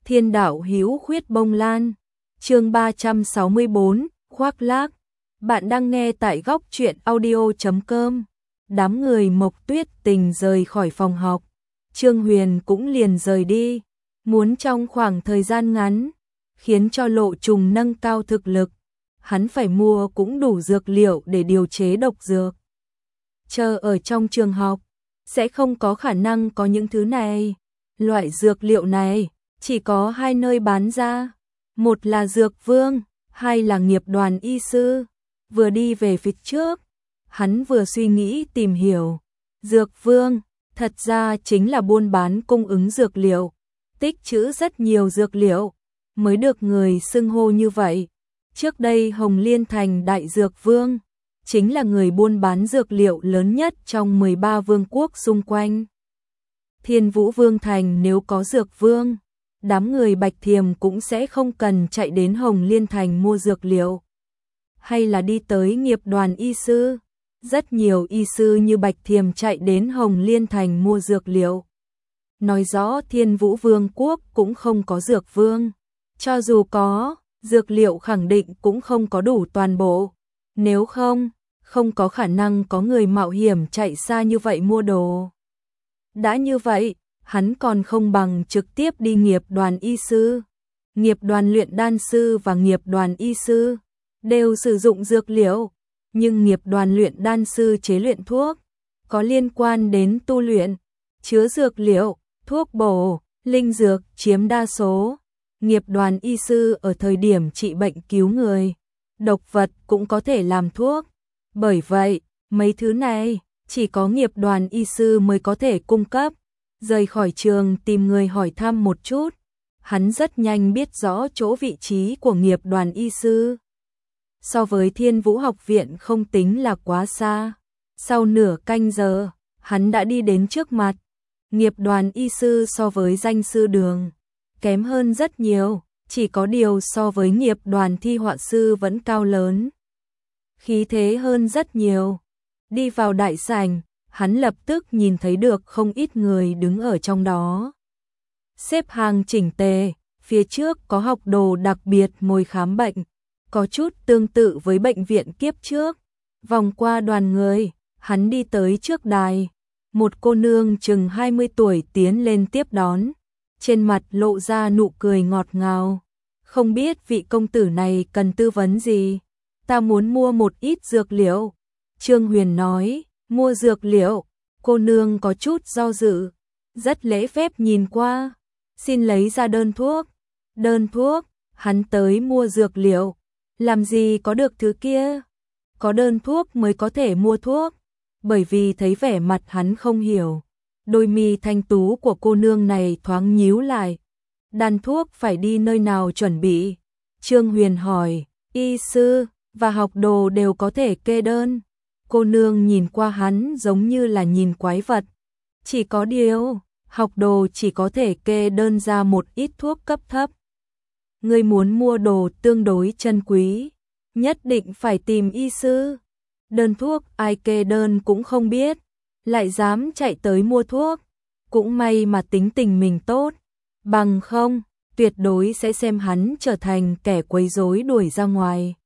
Thiên đạo hữu khuyết bông lan. Chương 364, khoác lác. Bạn đang nghe tại góc truyện audio.com. Đám người Mộc Tuyết Tình rời khỏi phòng học, Trương Huyền cũng liền rời đi, muốn trong khoảng thời gian ngắn khiến cho Lộ Trùng nâng cao thực lực, hắn phải mua cũng đủ dược liệu để điều chế độc dược. Chờ ở trong trường học sẽ không có khả năng có những thứ này. Loại dược liệu này chỉ có hai nơi bán ra, một là Dược Vương, hai là Nghiệp Đoàn Y Sư. Vừa đi về phía trước, hắn vừa suy nghĩ tìm hiểu. Dược Vương thật ra chính là buôn bán cung ứng dược liệu, tích trữ rất nhiều dược liệu mới được người xưng hô như vậy. Trước đây Hồng Liên Thành Đại Dược Vương chính là người buôn bán dược liệu lớn nhất trong 13 vương quốc xung quanh. Thiên Vũ Vương Thành nếu có Dược Vương, đám người Bạch Thiềm cũng sẽ không cần chạy đến Hồng Liên Thành mua dược liệu, hay là đi tới Nghiệp Đoàn Y Sư. Rất nhiều y sư như Bạch Thiềm chạy đến Hồng Liên Thành mua dược liệu. Nói rõ Thiên Vũ Vương quốc cũng không có Dược Vương. Cho dù có, dược liệu khẳng định cũng không có đủ toàn bộ. Nếu không, không có khả năng có người mạo hiểm chạy xa như vậy mua đồ. Đã như vậy, hắn còn không bằng trực tiếp đi Nghiệp Đoàn Y Sư. Nghiệp Đoàn Luyện Đan Sư và Nghiệp Đoàn Y Sư đều sử dụng dược liệu, nhưng Nghiệp Đoàn Luyện Đan Sư chế luyện thuốc có liên quan đến tu luyện, chứa dược liệu, thuốc bổ, linh dược chiếm đa số. Nghiệp Đoàn Y Sư ở thời điểm trị bệnh cứu người, độc vật cũng có thể làm thuốc. Bởi vậy, mấy thứ này chỉ có Nghiệp Đoàn Y Sư mới có thể cung cấp. Rời khỏi trường tìm người hỏi thăm một chút, hắn rất nhanh biết rõ chỗ vị trí của Nghiệp Đoàn Y Sư. So với Thiên Vũ học viện không tính là quá xa. Sau nửa canh giờ, hắn đã đi đến trước mặt. Nghiệp Đoàn Y Sư so với Danh Sư Đường kém hơn rất nhiều, chỉ có điều so với Nghiệp Đoàn Thi Họa Sư vẫn cao lớn, khí thế hơn rất nhiều. Đi vào đại sảnh, hắn lập tức nhìn thấy được không ít người đứng ở trong đó. Xếp hàng chỉnh tề, phía trước có học đồ đặc biệt ngồi khám bệnh, có chút tương tự với bệnh viện kiếp trước. Vòng qua đoàn người, hắn đi tới trước đài. Một cô nương chừng 20 tuổi tiến lên tiếp đón, trên mặt lộ ra nụ cười ngọt ngào. Không biết vị công tử này cần tư vấn gì? Ta muốn mua một ít dược liệu. Trương Huyền nói. Mua dược liệu? Cô nương có chút do dự, rất lễ phép nhìn qua, xin lấy ra đơn thuốc. Đơn thuốc? Hắn tới mua dược liệu, làm gì có được thứ kia? Có đơn thuốc mới có thể mua thuốc. Bởi vì thấy vẻ mặt hắn không hiểu, đôi mi thanh tú của cô nương này thoáng nhíu lại. Đan thuốc phải đi nơi nào chuẩn bị? Trương Huyền hỏi. Y sư và học đồ đều có thể kê đơn. Cô nương nhìn qua hắn giống như là nhìn quái vật. Chỉ có điều, học đồ chỉ có thể kê đơn ra một ít thuốc cấp thấp. Người muốn mua đồ tương đối chân quý, nhất định phải tìm y sư. Đơn thuốc ai kê đơn cũng không biết, lại dám chạy tới mua thuốc. Cũng may mà tính tình mình tốt, bằng không, tuyệt đối sẽ xem hắn trở thành kẻ quấy rối đuổi ra ngoài.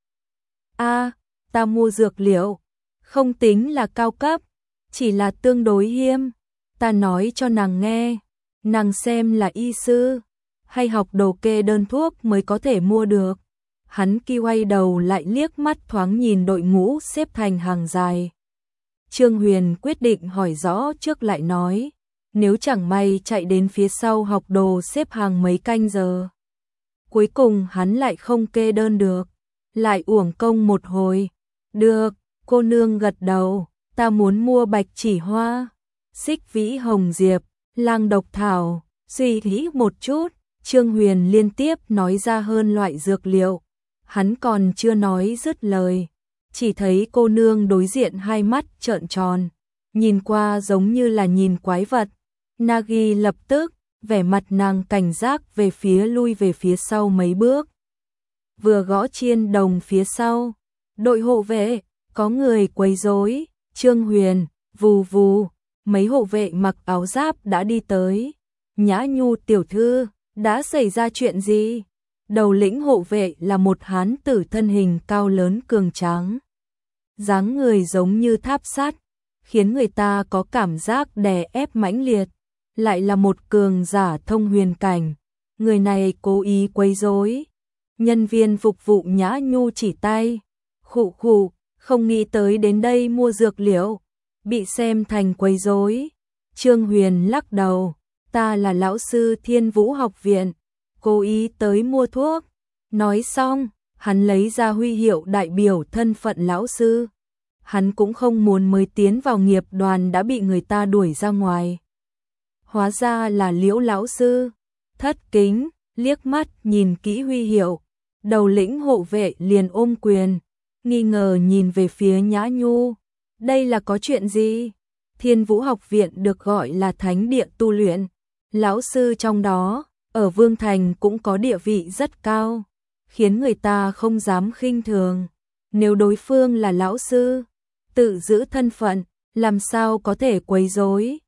Ta mua dược liệu, không tính là cao cấp, chỉ là tương đối hiếm. Ta nói cho nàng nghe, nàng xem là y sư hay học đồ kê đơn thuốc mới có thể mua được. Hắn quay đầu lại liếc mắt thoáng nhìn đội ngũ xếp thành hàng dài. Trương Huyền quyết định hỏi rõ trước lại nói, nếu chẳng may chạy đến phía sau học đồ xếp hàng mấy canh giờ, cuối cùng hắn lại không kê đơn được, lại uổng công một hồi. Được, cô nương gật đầu, ta muốn mua bạch chỉ hoa, xích vĩ hồng diệp, lang độc thảo. Suy nghĩ một chút, Trương Huyền liên tiếp nói ra hơn loại dược liệu. Hắn còn chưa nói dứt lời, chỉ thấy cô nương đối diện hai mắt trợn tròn, nhìn qua giống như là nhìn quái vật. Nagi lập tức, vẻ mặt nàng cảnh giác về phía lui về phía sau mấy bước. Vừa gõ chiên đồng phía sau, đội hộ vệ, có người quấy rối. Trương Huyền, vù vù, mấy hộ vệ mặc áo giáp đã đi tới. Nhã Nhu tiểu thư, Đã xảy ra chuyện gì? Đầu lĩnh hộ vệ là một hán tử thân hình cao lớn cường tráng. Dáng người giống như tháp sắt, khiến người ta có cảm giác đè ép mãnh liệt. Lại là một cường giả thông huyền cảnh. Người này cố ý quấy rối. Nhân viên phục vụ Nhã Nhu chỉ tay. Khụ khụ, không nghĩ tới đến đây mua dược liệu. Bị xem thành quấy rối. Trương Huyền lắc đầu. Ta là lão sư Thiên Vũ học viện. Cố ý tới mua thuốc. Nói xong, hắn lấy ra huy hiệu đại biểu thân phận lão sư. Hắn cũng không muốn mới tiến vào nghiệp đoàn đã bị người ta đuổi ra ngoài. Hóa ra là Liễu lão sư. Thất kính, liếc mắt nhìn kỹ huy hiệu. Đầu lĩnh hộ vệ liền ôm quyền, nghi ngờ nhìn về phía Nhã Nhu. Đây là có chuyện gì? Thiên Vũ học viện được gọi là thánh địa tu luyện. Lão sư trong đó, ở Vương Thành cũng có địa vị rất cao, khiến người ta không dám khinh thường. Nếu đối phương là lão sư, tự giữ thân phận, làm sao có thể quấy rối?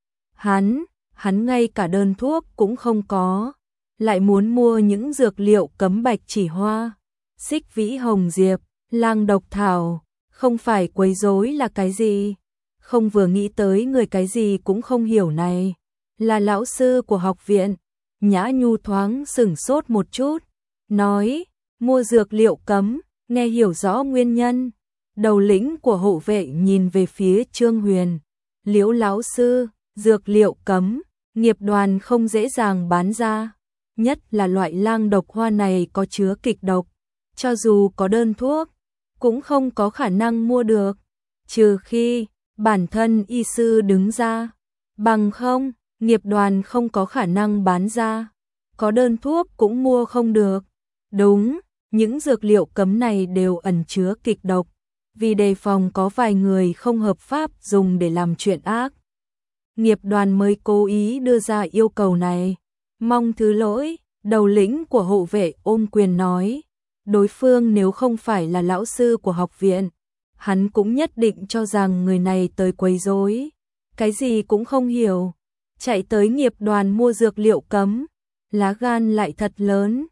Hắn ngay cả đơn thuốc cũng không có, lại muốn mua những dược liệu cấm bạch chỉ hoa, xích vĩ hồng diệp, lang độc thảo, không phải quấy rối là cái gì? Không vừa nghĩ tới người cái gì cũng không hiểu này, là lão sư của học viện. Nhã Nhu thoáng sửng sốt một chút, nói, mua dược liệu cấm, nghe hiểu rõ nguyên nhân. Đầu lĩnh của hộ vệ nhìn về phía Trương Huyền. Liễu lão sư, dược liệu cấm, nghiệp đoàn không dễ dàng bán ra. Nhất là loại lang độc hoa này có chứa kịch độc. Cho dù có đơn thuốc, cũng không có khả năng mua được. Trừ khi bản thân y sư đứng ra. Bằng không, nghiệp đoàn không có khả năng bán ra. Có đơn thuốc cũng mua không được. Đúng, những dược liệu cấm này đều ẩn chứa kịch độc. Vì đề phòng có vài người không hợp pháp dùng để làm chuyện ác, nghiệp đoàn mới cố ý đưa ra yêu cầu này. Mong thứ lỗi, đầu lĩnh của hộ vệ ôm quyền nói. Đối phương nếu không phải là lão sư của học viện, hắn cũng nhất định cho rằng người này tới quấy rối. Cái gì cũng không hiểu, chạy tới nghiệp đoàn mua dược liệu cấm, lá gan lại thật lớn.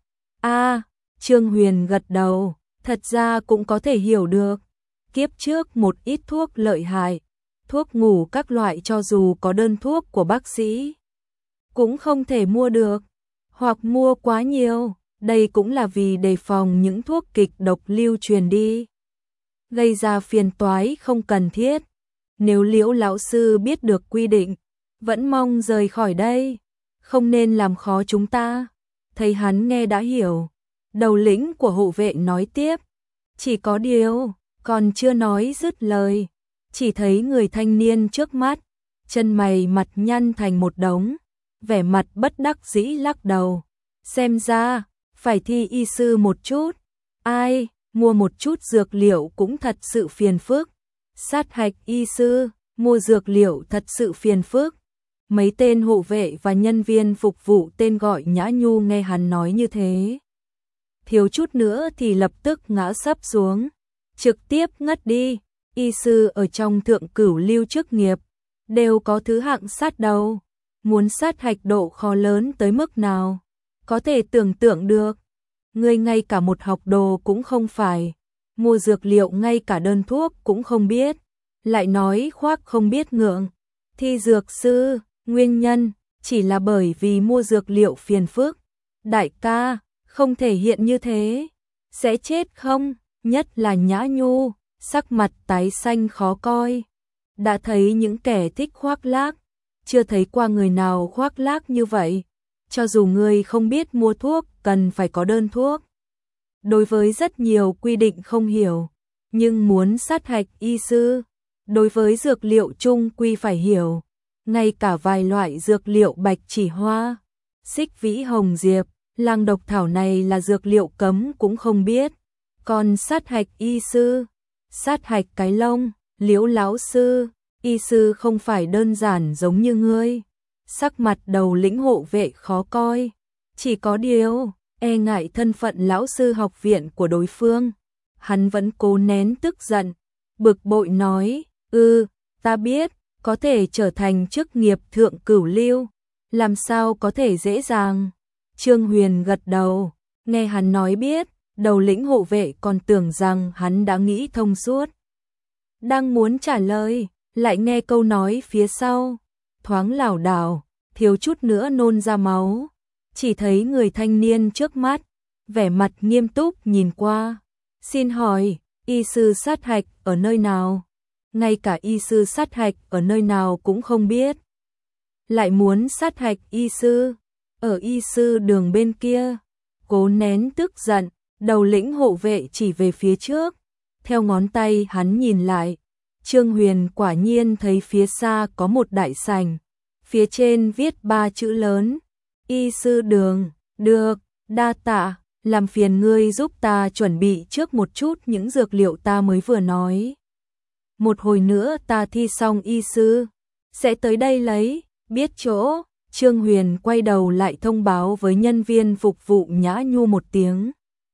Trương Huyền gật đầu, thật ra cũng có thể hiểu được. Kiếp trước một ít thuốc lợi hại, thuốc ngủ các loại cho dù có đơn thuốc của bác sĩ, cũng không thể mua được, hoặc mua quá nhiều. Đây cũng là vì đề phòng những thuốc kịch độc lưu truyền đi, gây ra phiền toái không cần thiết. Nếu Liễu lão sư biết được quy định, vẫn mong rời khỏi đây, không nên làm khó chúng ta. Thấy hắn nghe đã hiểu, đầu lĩnh của hộ vệ nói tiếp. Chỉ có điều, còn chưa nói dứt lời, chỉ thấy người thanh niên trước mắt, chân mày mặt nhăn thành một đống, vẻ mặt bất đắc dĩ lắc đầu. Xem ra, phải thi y sư một chút. Ai, mua một chút dược liệu cũng thật sự phiền phức. Sát hạch y sư, mua dược liệu thật sự phiền phức. Mấy tên hộ vệ và nhân viên phục vụ tên gọi Nhã Nhu nghe hắn nói như thế, thiếu chút nữa thì lập tức ngã sấp xuống, trực tiếp ngất đi. Y sư ở trong thượng cửu lưu chức nghiệp, đều có thứ hạng sát đầu. Muốn sát hạch độ khó lớn tới mức nào, có thể tưởng tượng được. Người ngay cả một học đồ cũng không phải, mua dược liệu ngay cả đơn thuốc cũng không biết, lại nói khoác không biết ngượng. Thi dược sư, nguyên nhân chỉ là bởi vì mua dược liệu phiền phức. Đại ca, không thể hiện như thế, sẽ chết không? Nhất là Nhã Nhu, sắc mặt tái xanh khó coi. Đã thấy những kẻ thích khoác lác, chưa thấy qua người nào khoác lác như vậy. Cho dù người không biết mua thuốc cần phải có đơn thuốc, đối với rất nhiều quy định không hiểu, nhưng muốn sát hạch y sư, đối với dược liệu chung quy phải hiểu. Ngay cả vài loại dược liệu bạch chỉ hoa, xích vĩ hồng diệp, lang độc thảo này là dược liệu cấm cũng không biết. Còn sát hạch y sư, sát hạch cái lông. Liễu lão sư, y sư không phải đơn giản giống như ngươi. Sắc mặt đầu lĩnh hộ vệ khó coi, chỉ có điều, e ngại thân phận lão sư học viện của đối phương. Hắn vẫn cố nén tức giận, bực bội nói, ta biết, có thể trở thành chức nghiệp thượng cửu lưu, làm sao có thể dễ dàng. Trương Huyền gật đầu, nghe hắn nói biết, đầu lĩnh hộ vệ còn tưởng rằng hắn đã nghĩ thông suốt. Đang muốn trả lời, lại nghe câu nói phía sau, thoáng lảo đảo, thiếu chút nữa nôn ra máu. Chỉ thấy người thanh niên trước mắt, vẻ mặt nghiêm túc nhìn qua. Xin hỏi, y sư sát hạch ở nơi nào? Ngay cả y sư sát hạch ở nơi nào cũng không biết. Lại muốn sát hạch y sư, ở y sư đường bên kia. Cố nén tức giận, đầu lĩnh hộ vệ chỉ về phía trước. Theo ngón tay hắn nhìn lại, Trương Huyền quả nhiên thấy phía xa có một đại sảnh. Phía trên viết 3 chữ lớn, y sư đường. Được, đa tạ, làm phiền ngươi giúp ta chuẩn bị trước một chút những dược liệu ta mới vừa nói. Một hồi nữa ta thi xong y sư, sẽ tới đây lấy, biết chỗ. Trương Huyền quay đầu lại thông báo với nhân viên phục vụ Nhã Nhu một tiếng.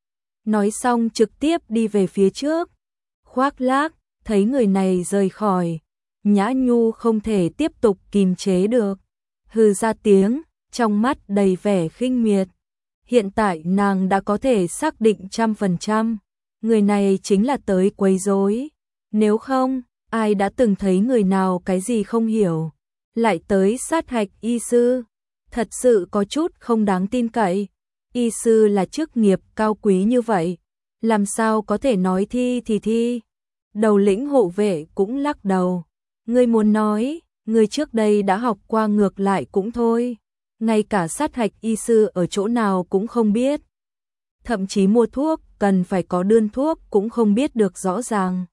Nói xong trực tiếp đi về phía trước. Khoác Lác thấy người này rời khỏi, Nhã Nhu không thể tiếp tục kìm chế được, hừ ra tiếng, trong mắt đầy vẻ khinh miệt. Hiện tại nàng đã có thể xác định 100%, người này chính là tới quấy rối. Nếu không, ai đã từng thấy người nào cái gì không hiểu, lại tới sát hạch y sư, thật sự có chút không đáng tin cậy. Y sư là chức nghiệp cao quý như vậy, làm sao có thể nói thi thì thi. Đầu lĩnh hộ vệ cũng lắc đầu. Ngươi muốn nói, ngươi trước đây đã học qua ngược lại cũng thôi. Ngay cả sát hạch y sư ở chỗ nào cũng không biết. Thậm chí mua thuốc cần phải có đơn thuốc cũng không biết được rõ ràng.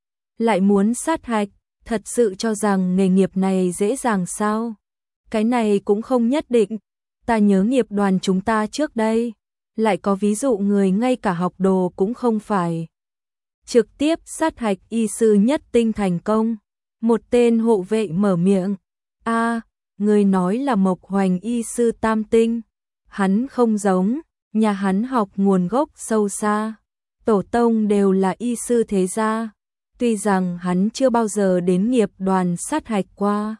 Lại muốn sát hạch, thật sự cho rằng nghề nghiệp này dễ dàng sao? Cái này cũng không nhất định. Ta nhớ nghiệp đoàn chúng ta trước đây, lại có ví dụ người ngay cả học đồ cũng không phải. Trực tiếp sát hạch y sư nhất tinh thành công. Một tên hộ vệ mở miệng. Người nói là Mộc Hoành y sư tam tinh. Hắn không giống, nhà hắn học nguồn gốc sâu xa. Tổ tông đều là y sư thế gia. Tuy rằng hắn chưa bao giờ đến nghiệp đoàn sát hạch qua,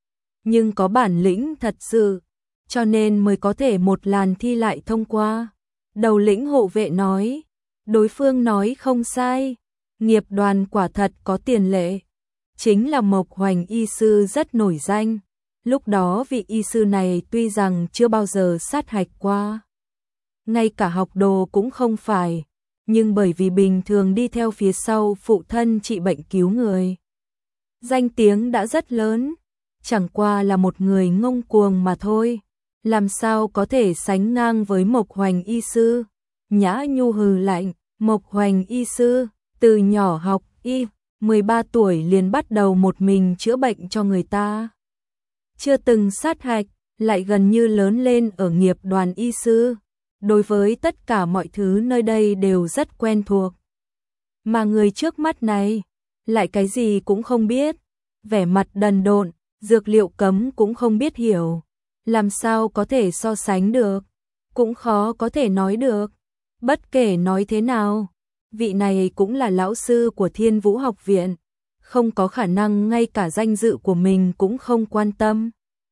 nhưng có bản lĩnh thật sự, cho nên mới có thể một làn thi lại thông qua. Đầu lĩnh hộ vệ nói, đối phương nói không sai, nghiệp đoàn quả thật có tiền lệ. Chính là Mộc Hoành y sư rất nổi danh. Lúc đó vị y sư này tuy rằng chưa bao giờ sát hạch qua, ngay cả học đồ cũng không phải, nhưng bởi vì bình thường đi theo phía sau phụ thân trị bệnh cứu người, danh tiếng đã rất lớn. Chẳng qua là một người ngông cuồng mà thôi, làm sao có thể sánh ngang với Mộc Hoành y sư. Nhã Nhu hừ lạnh, Mộc Hoành y sư, từ nhỏ học y, 13 tuổi liền bắt đầu một mình chữa bệnh cho người ta. Chưa từng sát hạch, lại gần như lớn lên ở nghiệp đoàn y sư. Đối với tất cả mọi thứ nơi đây đều rất quen thuộc. Mà người trước mắt này, lại cái gì cũng không biết. Vẻ mặt đần độn, dược liệu cấm cũng không biết hiểu. Làm sao có thể so sánh được, cũng khó có thể nói được. Bất kể nói thế nào, vị này cũng là lão sư của Thiên Vũ học viện, không có khả năng ngay cả danh dự của mình cũng không quan tâm.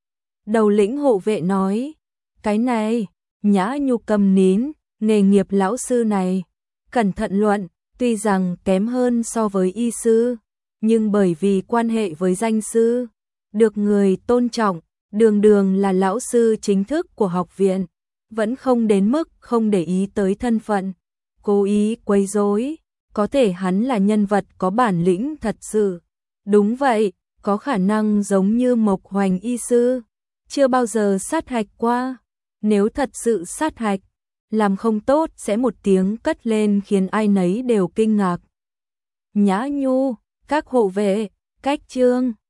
Đầu lĩnh hộ vệ nói, cái này, Nhã Nhu cầm nín, nghề nghiệp lão sư này, cẩn thận luận, tuy rằng kém hơn so với y sư, nhưng bởi vì quan hệ với danh sư, được người tôn trọng, đường đường là lão sư chính thức của học viện, vẫn không đến mức không để ý tới thân phận, cố ý quấy rối. Có thể hắn là nhân vật có bản lĩnh thật sự. Đúng vậy, có khả năng giống như Mộc Hoành y sư, chưa bao giờ sát hạch qua. Nếu thật sự sát hạch, làm không tốt sẽ một tiếng cất lên khiến ai nấy đều kinh ngạc. Nhã Nhu, các hộ vệ, cách Trương